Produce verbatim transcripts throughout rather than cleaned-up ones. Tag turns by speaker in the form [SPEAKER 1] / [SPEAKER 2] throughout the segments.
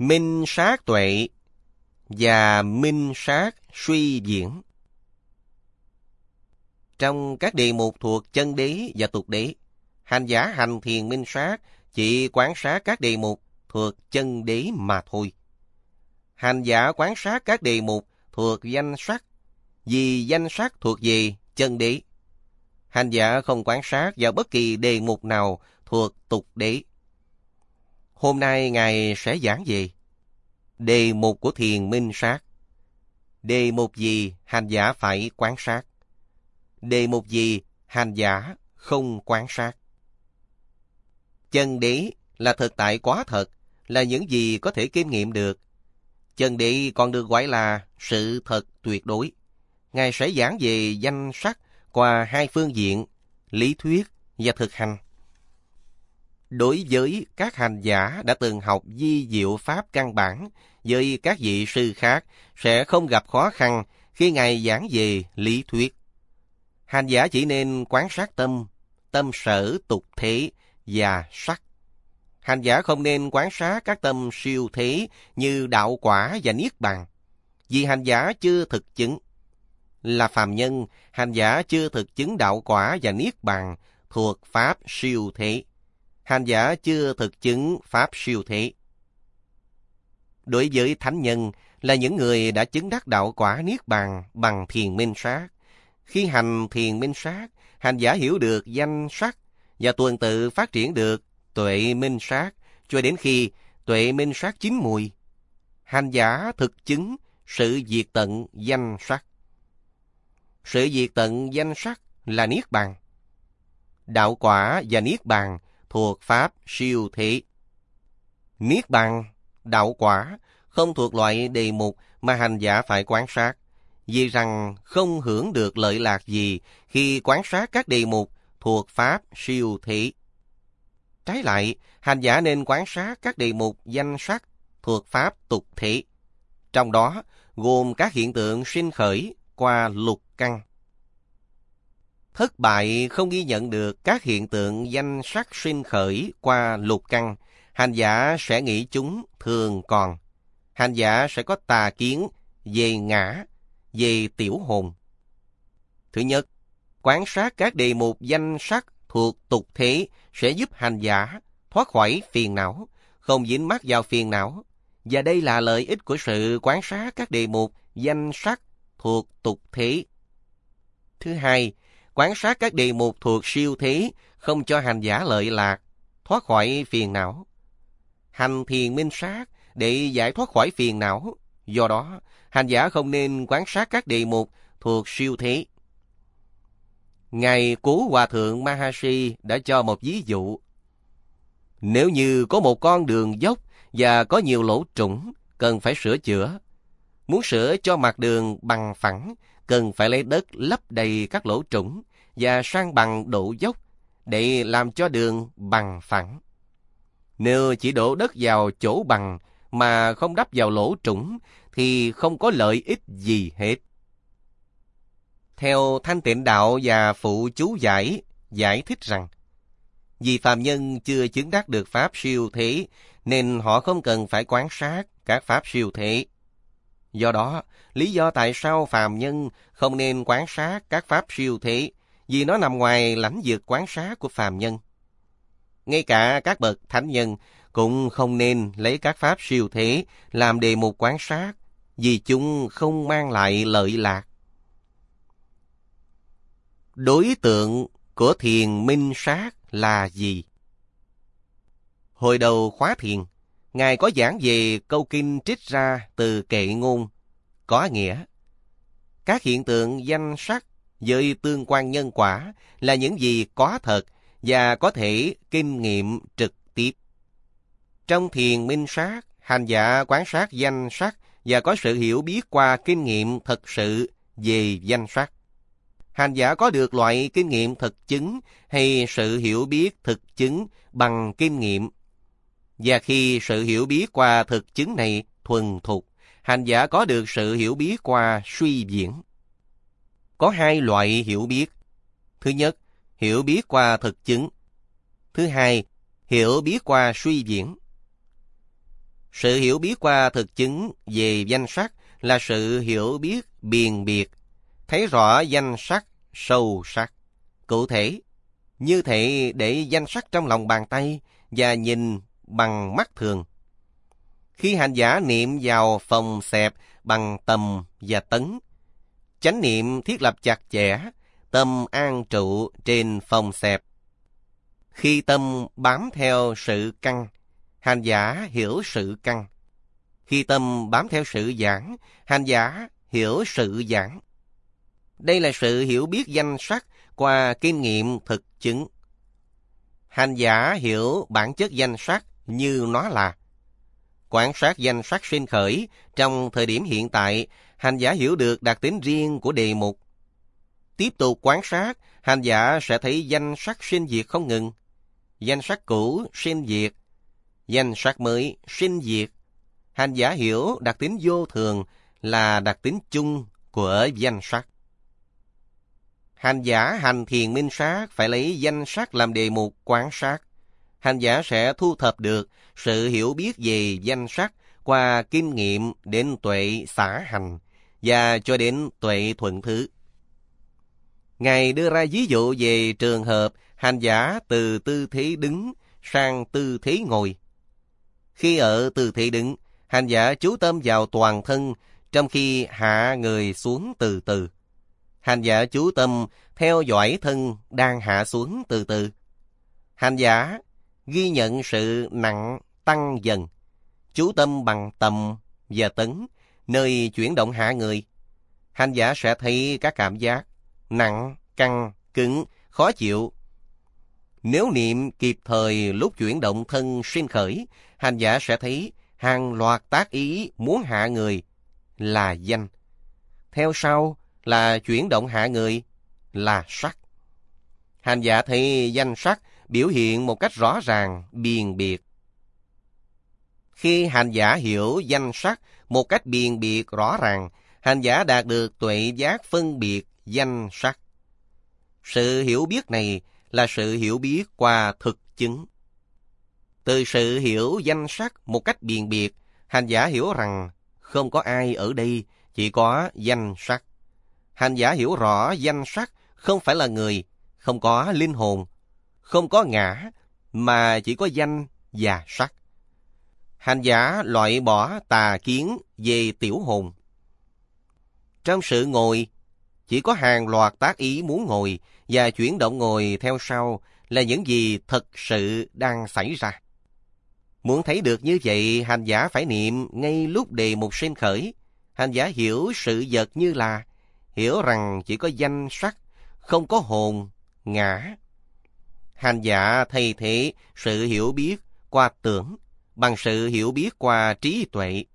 [SPEAKER 1] minh sát tuệ và minh sát suy diễn. Trong các đề mục thuộc chân đế và tục đế, hành giả hành thiền minh sát chỉ quán sát các đề mục thuộc chân đế mà thôi. Hành giả quán sát các đề mục thuộc danh sắc, vì danh sắc thuộc về chân đế. Hành giả không quán sát vào bất kỳ đề mục nào thuộc tục đế. Hôm nay Ngài sẽ giảng về đề mục của thiền minh sát. Đề mục gì hành giả phải quán sát? Đề mục gì hành giả không quán sát? Chân đế là thực tại quá thật, là những gì có thể kinh nghiệm được. Chân đế còn được gọi là sự thật tuyệt đối. Ngài sẽ giảng về danh sắc qua hai phương diện, lý thuyết và thực hành. Đối với các hành giả đã từng học vi diệu pháp căn bản với các vị sư khác sẽ không gặp khó khăn khi Ngài giảng về lý thuyết. Hành giả chỉ nên quán sát tâm, tâm sở tục thế và sắc. Hành giả không nên quán sát các tâm siêu thế như đạo quả và niết bàn, vì hành giả chưa thực chứng. Là phàm nhân, hành giả chưa thực chứng đạo quả và niết bàn thuộc pháp siêu thế. Hành giả chưa thực chứng pháp siêu thế. Đối với thánh nhân là những người đã chứng đắc đạo quả niết bàn bằng thiền minh sát. Khi hành thiền minh sát, hành giả hiểu được danh sắc và tuần tự phát triển được tuệ minh sát cho đến khi tuệ minh sát chín mùi. Hành giả thực chứng sự diệt tận danh sắc. Sự diệt tận danh sắc là niết bàn. Đạo quả và niết bàn thuộc pháp siêu thế. Niết bàn, đạo quả không thuộc loại đề mục mà hành giả phải quán sát, vì rằng không hưởng được lợi lạc gì khi quán sát các đề mục thuộc pháp siêu thế. Trái lại, hành giả nên quán sát các đề mục danh sắc thuộc pháp tục thế, trong đó gồm các hiện tượng sinh khởi qua lục căn. Thất bại không ghi nhận được các hiện tượng danh sắc sinh khởi qua lục căn, hành giả sẽ nghĩ chúng thường còn. Hành giả sẽ có tà kiến về ngã, về tiểu hồn. Thứ nhất, quán sát các đề mục danh sắc thuộc tục thế sẽ giúp hành giả thoát khỏi phiền não, không dính mắc vào phiền não. Và đây là lợi ích của sự quán sát các đề mục danh sắc thuộc tục thế. Thứ hai, quán sát các đề mục thuộc siêu thế không cho hành giả lợi lạc, thoát khỏi phiền não. Hành thiền minh sát để giải thoát khỏi phiền não. Do đó, hành giả không nên quán sát các đề mục thuộc siêu thế. Ngài Cố Hòa Thượng Mahasi đã cho một ví dụ. Nếu như có một con đường dốc và có nhiều lỗ trũng, cần phải sửa chữa. Muốn sửa cho mặt đường bằng phẳng, cần phải lấy đất lấp đầy các lỗ trũng và san bằng độ dốc để làm cho đường bằng phẳng. Nếu chỉ đổ đất vào chỗ bằng mà không đắp vào lỗ trũng thì không có lợi ích gì hết. Theo Thanh Tịnh Đạo và Phụ Chú Giải giải thích rằng, vì phàm nhân chưa chứng đắc được pháp siêu thế nên họ không cần phải quán sát các pháp siêu thế. Do đó, lý do tại sao phàm nhân không nên quán sát các pháp siêu thế, vì nó nằm ngoài lãnh vực quán sát của phàm nhân. Ngay cả các bậc thánh nhân cũng không nên lấy các pháp siêu thế làm đề mục quán sát, vì chúng không mang lại lợi lạc. Đối tượng của thiền minh sát là gì? Hồi đầu khóa thiền, Ngài có giảng về câu kinh trích ra từ Kệ Ngôn, có nghĩa: các hiện tượng danh sắc với tương quan nhân quả là những gì có thật và có thể kinh nghiệm trực tiếp. Trong thiền minh sát, hành giả quán sát danh sắc và có sự hiểu biết qua kinh nghiệm thật sự về danh sắc. Hành giả có được loại kinh nghiệm thực chứng hay sự hiểu biết thực chứng bằng kinh nghiệm. Và khi sự hiểu biết qua thực chứng này thuần thục, hành giả có được sự hiểu biết qua suy diễn. Có hai loại hiểu biết. Thứ nhất, hiểu biết qua thực chứng. Thứ hai, hiểu biết qua suy diễn. Sự hiểu biết qua thực chứng về danh sắc là sự hiểu biết biền biệt, thấy rõ danh sắc sâu sắc, cụ thể, như thể để danh sắc trong lòng bàn tay và nhìn bằng mắt thường. Khi hành giả niệm vào phòng xẹp bằng tầm và tấn, chánh niệm thiết lập chặt chẽ, tâm an trụ trên phòng xẹp. Khi tâm bám theo sự căn, hành giả hiểu sự căn. Khi tâm bám theo sự giảng, hành giả hiểu sự giảng. Đây là sự hiểu biết danh sắc qua kinh nghiệm thực chứng. Hành giả hiểu bản chất danh sắc như nó là. Quan sát danh sắc sinh khởi trong thời điểm hiện tại, hành giả hiểu được đặc tính riêng của đề mục. Tiếp tục quan sát, hành giả sẽ thấy danh sắc sinh diệt không ngừng. Danh sắc cũ sinh diệt, danh sắc mới sinh diệt. Hành giả hiểu đặc tính vô thường là đặc tính chung của danh sắc. Hành giả hành thiền minh sát phải lấy danh sắc làm đề mục quan sát. Hành giả sẽ thu thập được sự hiểu biết về danh sắc qua kinh nghiệm đến tuệ xả hành và cho đến tuệ thuận thứ. Ngài đưa ra ví dụ về trường hợp hành giả từ tư thế đứng sang tư thế ngồi. Khi ở tư thế đứng, hành giả chú tâm vào toàn thân, trong khi hạ người xuống từ từ. Hành giả chú tâm theo dõi thân đang hạ xuống từ từ. Hành giả ghi nhận sự nặng tăng dần, chú tâm bằng tầm và tấn, nơi chuyển động hạ người. Hành giả sẽ thấy các cảm giác nặng, căng, cứng, khó chịu. Nếu niệm kịp thời lúc chuyển động thân sinh khởi, hành giả sẽ thấy hàng loạt tác ý muốn hạ người là danh. Theo sau là chuyển động hạ người là sắc. Hành giả thấy danh sắc biểu hiện một cách rõ ràng, biền biệt. Khi hành giả hiểu danh sắc một cách biền biệt rõ ràng, hành giả đạt được tuệ giác phân biệt danh sắc. Sự hiểu biết này là sự hiểu biết qua thực chứng. Từ sự hiểu danh sắc một cách biền biệt, hành giả hiểu rằng không có ai ở đây, chỉ có danh sắc. Hành giả hiểu rõ danh sắc không phải là người, không có linh hồn, không có ngã, mà chỉ có danh và sắc. Hành giả loại bỏ tà kiến về tiểu hồn. Trong sự ngồi, chỉ có hàng loạt tác ý muốn ngồi và chuyển động ngồi theo sau là những gì thật sự đang xảy ra. Muốn thấy được như vậy, hành giả phải niệm ngay lúc đề mục sinh khởi. Hành giả hiểu sự vật như là, hiểu rằng chỉ có danh sắc, không có hồn, ngã. Hành giả thay thế sự hiểu biết qua tưởng bằng sự hiểu biết qua trí tuệ.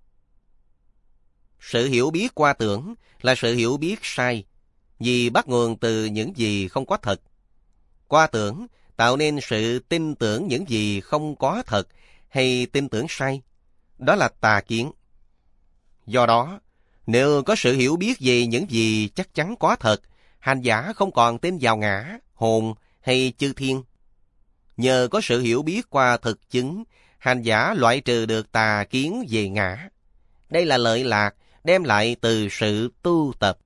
[SPEAKER 1] Sự hiểu biết qua tưởng là sự hiểu biết sai, vì bắt nguồn từ những gì không có thật. Qua tưởng tạo nên sự tin tưởng những gì không có thật hay tin tưởng sai. Đó là tà kiến. Do đó, nếu có sự hiểu biết về những gì chắc chắn có thật, hành giả không còn tin vào ngã, hồn hay chư thiên. Nhờ có sự hiểu biết qua thực chứng, hành giả loại trừ được tà kiến về ngã. Đây là lợi lạc đem lại từ sự tu tập.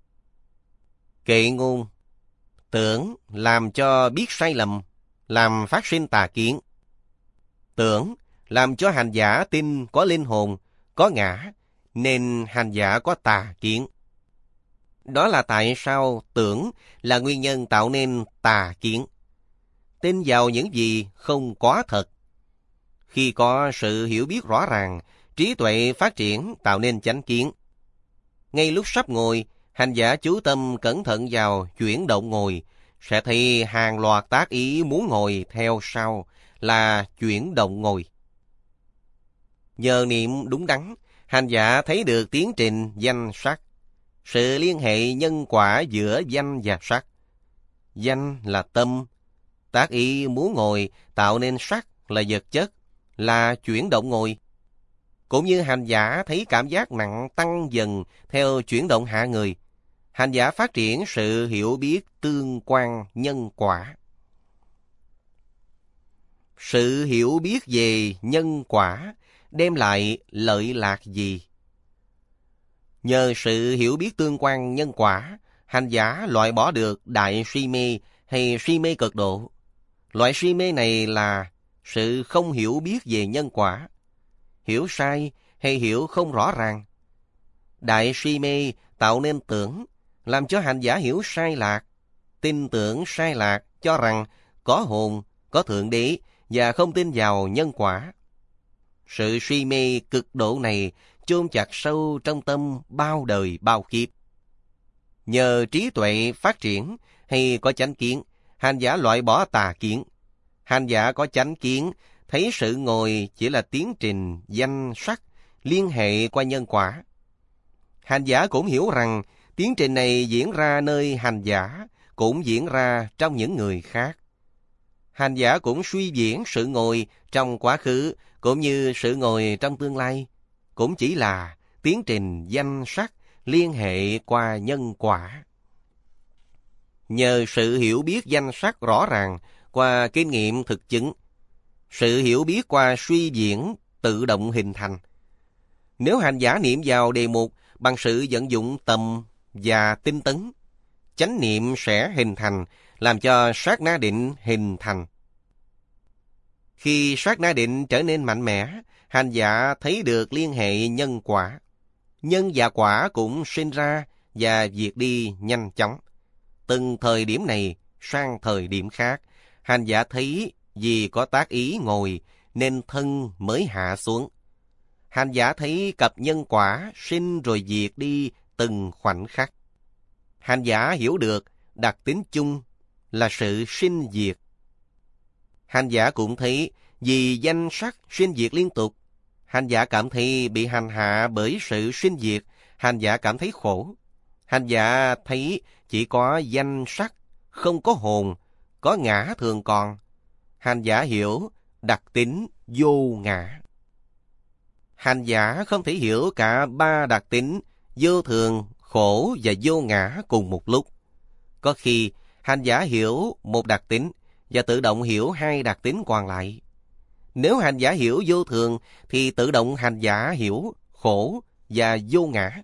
[SPEAKER 1] Kệ ngôn: tưởng làm cho biết sai lầm, làm phát sinh tà kiến. Tưởng làm cho hành giả tin có linh hồn, có ngã, nên hành giả có tà kiến. Đó là tại sao tưởng là nguyên nhân tạo nên tà kiến. Tin vào những gì không có thật. Khi có sự hiểu biết rõ ràng, trí tuệ phát triển tạo nên chánh kiến. Ngay lúc sắp ngồi, hành giả chú tâm cẩn thận vào chuyển động ngồi, sẽ thấy hàng loạt tác ý muốn ngồi theo sau là chuyển động ngồi. Nhờ niệm đúng đắn, hành giả thấy được tiến trình danh sắc, sự liên hệ nhân quả giữa danh và sắc. Danh là tâm, tác ý muốn ngồi tạo nên sắc là vật chất, là chuyển động ngồi. Cũng như hành giả thấy cảm giác nặng tăng dần theo chuyển động hạ người, hành giả phát triển sự hiểu biết tương quan nhân quả. Sự hiểu biết về nhân quả đem lại lợi lạc gì? Nhờ sự hiểu biết tương quan nhân quả, hành giả loại bỏ được đại si mê hay si mê cực độ. Loại si mê này là sự không hiểu biết về nhân quả, hiểu sai hay hiểu không rõ ràng. Đại si mê tạo nên tưởng, làm cho hành giả hiểu sai lạc, tin tưởng sai lạc cho rằng có hồn, có thượng đế và không tin vào nhân quả. Sự si mê cực độ này chôn chặt sâu trong tâm bao đời bao kiếp. Nhờ trí tuệ phát triển hay có chánh kiến, hành giả loại bỏ tà kiến. Hành giả có chánh kiến, thấy sự ngồi chỉ là tiến trình danh sắc, liên hệ qua nhân quả. Hành giả cũng hiểu rằng tiến trình này diễn ra nơi hành giả, cũng diễn ra trong những người khác. Hành giả cũng suy diễn sự ngồi trong quá khứ, cũng như sự ngồi trong tương lai, cũng chỉ là tiến trình danh sắc liên hệ qua nhân quả. Nhờ sự hiểu biết danh sắc rõ ràng qua kinh nghiệm thực chứng, sự hiểu biết qua suy diễn tự động hình thành. Nếu hành giả niệm vào đề mục bằng sự vận dụng tầm và tinh tấn, chánh niệm sẽ hình thành, làm cho sát na định hình thành. Khi sát na định trở nên mạnh mẽ, hành giả thấy được liên hệ nhân quả. Nhân và quả cũng sinh ra và diệt đi nhanh chóng. Từng thời điểm này sang thời điểm khác, hành giả thấy vì có tác ý ngồi nên thân mới hạ xuống. Hành giả thấy cặp nhân quả sinh rồi diệt đi từng khoảnh khắc. Hành giả hiểu được đặc tính chung là sự sinh diệt. Hành giả cũng thấy vì danh sắc sinh diệt liên tục. Hành giả cảm thấy bị hành hạ bởi sự sinh diệt, hành giả cảm thấy khổ. Hành giả thấy chỉ có danh sắc, không có hồn, có ngã thường còn. Hành giả hiểu đặc tính vô ngã. Hành giả không thể hiểu cả ba đặc tính vô thường, khổ và vô ngã cùng một lúc. Có khi hành giả hiểu một đặc tính và tự động hiểu hai đặc tính còn lại. Nếu hành giả hiểu vô thường thì tự động hành giả hiểu khổ và vô ngã.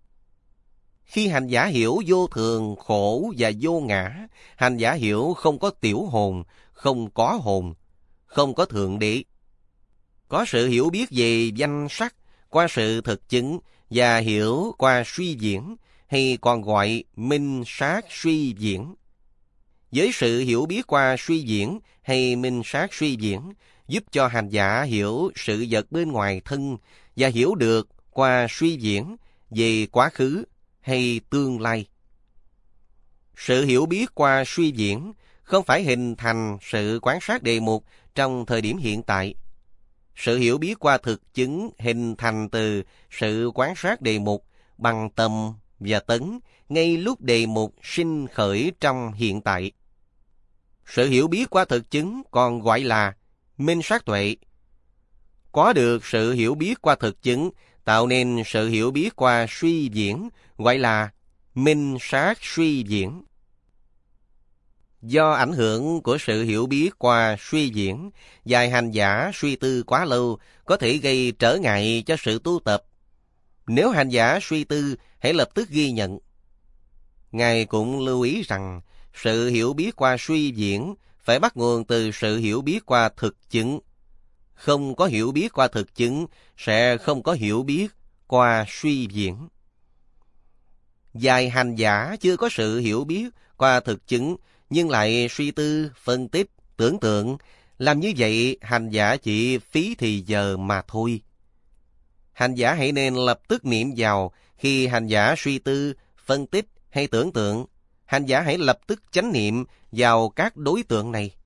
[SPEAKER 1] Khi hành giả hiểu vô thường, khổ và vô ngã, hành giả hiểu không có tiểu hồn, không có hồn, không có thượng đế. Có sự hiểu biết về danh sắc qua sự thực chứng và hiểu qua suy diễn, hay còn gọi minh sát suy diễn. Với sự hiểu biết qua suy diễn hay minh sát suy diễn, giúp cho hành giả hiểu sự vật bên ngoài thân và hiểu được qua suy diễn về quá khứ hay tương lai. Sự hiểu biết qua suy diễn không phải hình thành sự quan sát đề mục trong thời điểm hiện tại. Sự hiểu biết qua thực chứng hình thành từ sự quan sát đề mục bằng tầm và tấn ngay lúc đề mục sinh khởi trong hiện tại. Sự hiểu biết qua thực chứng còn gọi là minh sát tuệ. Có được sự hiểu biết qua thực chứng tạo nên sự hiểu biết qua suy diễn gọi là minh sát suy diễn. Do ảnh hưởng của sự hiểu biết qua suy diễn, vài hành giả suy tư quá lâu có thể gây trở ngại cho sự tu tập. Nếu hành giả suy tư, hãy lập tức ghi nhận. Ngài cũng lưu ý rằng sự hiểu biết qua suy diễn phải bắt nguồn từ sự hiểu biết qua thực chứng. Không có hiểu biết qua thực chứng sẽ không có hiểu biết qua suy diễn. Vài hành giả chưa có sự hiểu biết qua thực chứng nhưng lại suy tư, phân tích, tưởng tượng. Làm như vậy hành giả chỉ phí thì giờ mà thôi. Hành giả hãy nên lập tức niệm vào khi hành giả suy tư, phân tích hay tưởng tượng. Hành giả hãy lập tức chánh niệm vào các đối tượng này.